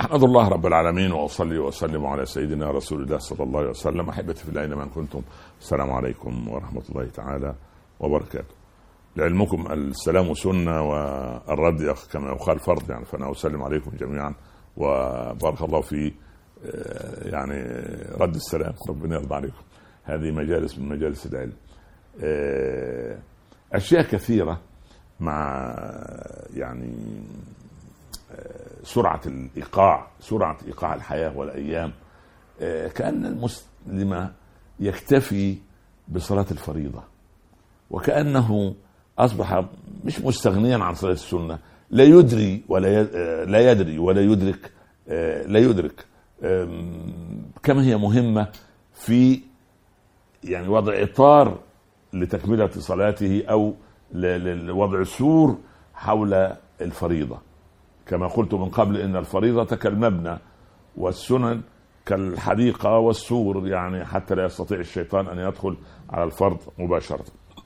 أحمد الله رب العالمين وأصلي وأسلم على سيدنا رسول الله صلى الله عليه وسلم. أحبتي في الله أينما كنتم، السلام عليكم ورحمة الله تعالى وبركاته. لعلمكم السلام سنة والرد كما يقال فرض، يعني فأنا أسلم عليكم جميعا وبارك الله في يعني رد السلام، ربنا يرضى عليكم. هذه مجالس من مجالس العلم. أشياء كثيرة مع يعني سرعة إيقاع الحياة والأيام. كأن المسلم يكتفي بصلاة الفريضة، وكأنه أصبح مش مستغنيا عن صلاة السنة، لا يدري ولا يدرك كم هي مهمة في يعني وضع إطار لتكملة صلاته أو لوضع سور حول الفريضة. كما قلت من قبل إن الفريضة كالمبنى والسنن كالحديقة والسور، يعني حتى لا يستطيع الشيطان أن يدخل على الفرض مباشرة.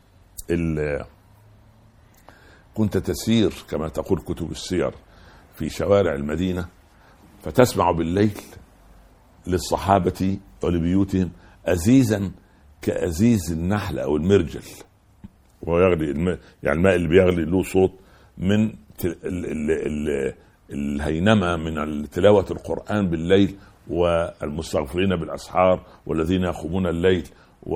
كنت تسير كما تقول كتب السير في شوارع المدينة، فتسمع بالليل للصحابة ولبيوتهم أزيزا كأزيز النحل أو المرجل، ويغلي يعني الماء اللي بيغلي له صوت من الهينمة من تلاوة القرآن بالليل، والمستغفرين بالأسحار والذين يقومون الليل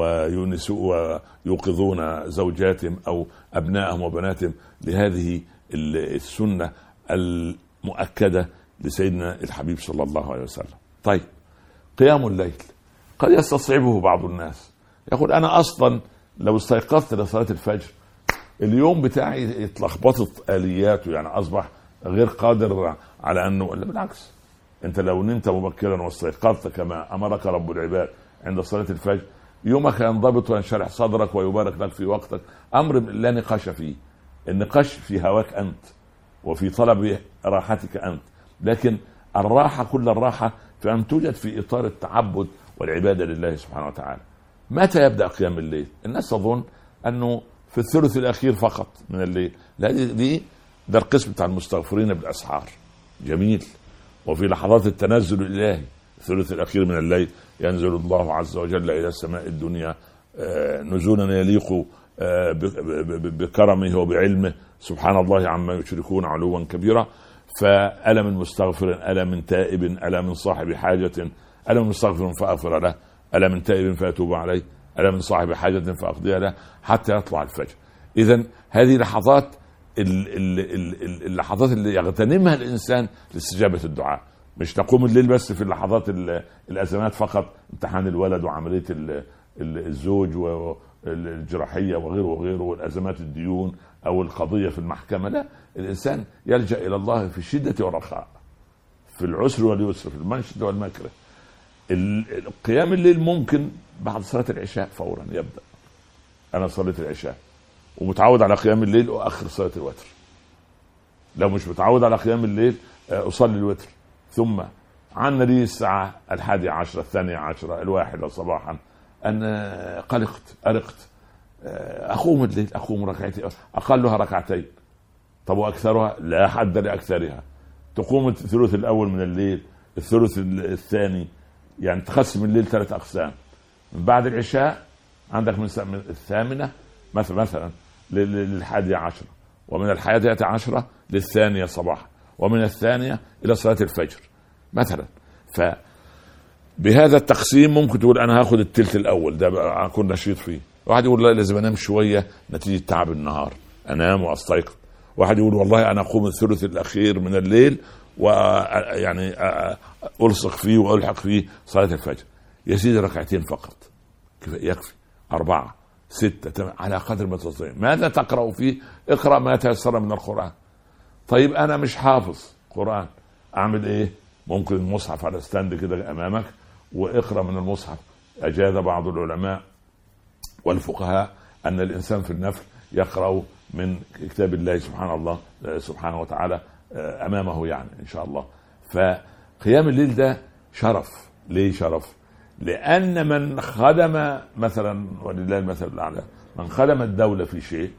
ويوقظون زوجاتهم أو أبنائهم وبناتهم لهذه السنة المؤكدة لسيدنا الحبيب صلى الله عليه وسلم. طيب، قيام الليل قد يستصعبه بعض الناس، يقول أنا أصلا لو استيقظت لصلاة الفجر اليوم بتاعي اتلخبطت آلياته، يعني أصبح غير قادر على أنه. بالعكس، أنت لو نمت مبكرا واستيقظت كما أمرك رب العباد عند صلاة الفجر، يومك ينضبط وينشرح صدرك ويبارك لك في وقتك. أمر لا نقاش فيه، النقاش في هواك أنت وفي طلب راحتك أنت، لكن الراحة كل الراحة في أن توجد في إطار التعبد والعبادة لله سبحانه وتعالى. متى يبدأ قيام الليل؟ الناس تظن أنه في الثلث الأخير فقط من الليل. لا، ده القسم بتاع المستغفرين بالأسحار، جميل. وفي لحظات التنزل الإلهي الثلث الأخير من الليل ينزل الله عز وجل إلى السماء الدنيا نزولا يليق بكرمه وبعلمه، سبحان الله عما يشركون علوا كبيرا. فألا من مستغفر، ألا من تائب، ألا من صاحب حاجة، ألا من مستغفر فأغفر له، ألا من تائب فأتوب عليه، ألا من صاحب حاجة فأقضي له، حتى يطلع الفجر. إذن هذه لحظات اللحظات اللي يغتنمها الإنسان لاستجابة الدعاء. مش نقوم الليل بس في اللحظات الأزمات فقط، امتحان الولد وعملية الزوج والجراحية وغيره والأزمات الديون أو القضية في المحكمة. لا، الإنسان يلجأ إلى الله في الشدة والرخاء، في العسر واليسر، في المنشد والمكره. قيام الليل ممكن بعد صلاة العشاء فورا يبدأ. أنا صليت العشاء ومتعود على قيام الليل وأخر صلاة الوتر. لو مش متعود على قيام الليل أصلي الوتر، ثم عن لي الساعة 11 12 1 صباحا أن أرقت أقوم الليل، أقوم ركعتين، أقلها ركعتين. طب وأكثرها؟ لا حد لأكثرها. تقوم الثلث الأول من الليل، الثلث الثاني، يعني تقسم الليل 3 أقسام. من بعد العشاء عندك من الثامنة مثلا لل11، ومن 11 للثانية صباحا، ومن الثانية إلى صلاة الفجر مثلا. فبهذا التقسيم ممكن تقول أنا هاخد الثلث الأول ده بقى أكون نشيط فيه. واحد يقول لا، لازم أنام شوية نتيجة تعب النهار، أنام وأستيقظ. واحد يقول والله أنا أقوم الثلث الأخير من الليل ويعني ألصق فيه وألحق فيه صلاة الفجر. يا سيدي ركعتين فقط يكفي، 4 6 على قدر ما تستطيع. ماذا تقرأ فيه؟ اقرأ ما تيسر من القرآن. طيب أنا مش حافظ قرآن، أعمل إيه؟ ممكن المصحف على ستاند كده أمامك واقرأ من المصحف. أجاز بعض العلماء والفقهاء أن الإنسان في النفل يقرأ من كتاب الله سبحانه وتعالى أمامه، يعني إن شاء الله. فقيام الليل ده شرف. ليه شرف؟ لأن من خدم مثلا، ولله المثل الأعلى، من خدم الدولة في شيء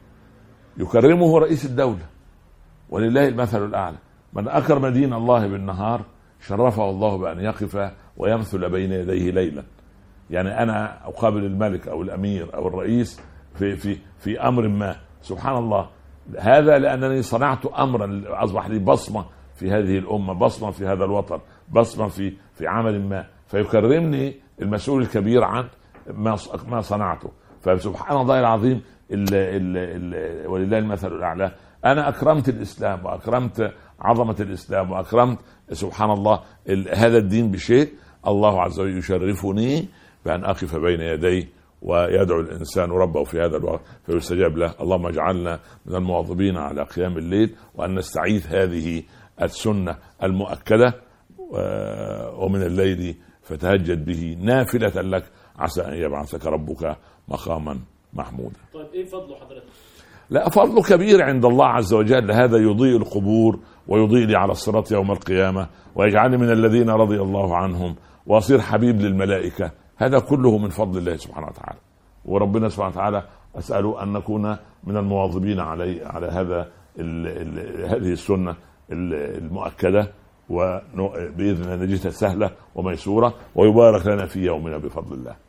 يكرمه رئيس الدولة، ولله المثل الأعلى. من أكرم دين الله بالنهار شرفه الله بأن يقف ويمثل بين يديه ليلا. يعني أنا أقابل الملك أو الأمير أو الرئيس في أمر ما، سبحان الله، هذا لأنني صنعت أمرا أصبح لي بصمة في هذه الأمة، بصمة في هذا الوطن، بصمة في عمل ما، فيكرمني المسؤول الكبير عن ما صنعته. فسبحان الله العظيم، ولله المثل الأعلى. أنا أكرمت الإسلام وأكرمت عظمة الإسلام وأكرمت سبحان الله هذا الدين بشيء، الله عز وجل يشرفني بأن أقف بين يديه ويدعو الإنسان ربه في هذا الوقت فيستجاب له. اللهم اجعلنا من المواظبين على قيام الليل، وأن نستعيد هذه السنة المؤكدة، ومن الليل فتهجد به نافلة لك عسى أن يبعثك ربك مقاما محمودا. طيب إيه فضله حضرتك؟ لا، فضله كبير عند الله عز وجل. هذا يضيء القبور ويضيء لي على الصراط يوم القيامة، ويجعلني من الذين رضي الله عنهم، وأصير حبيب للملائكة. هذا كله من فضل الله سبحانه وتعالى. وربنا سبحانه وتعالى أسأله أن نكون من المواظبين على هذه السنة المؤكدة، وبإذن الله نجدها سهلة وميسورة، ويبارك لنا في يومنا بفضل الله.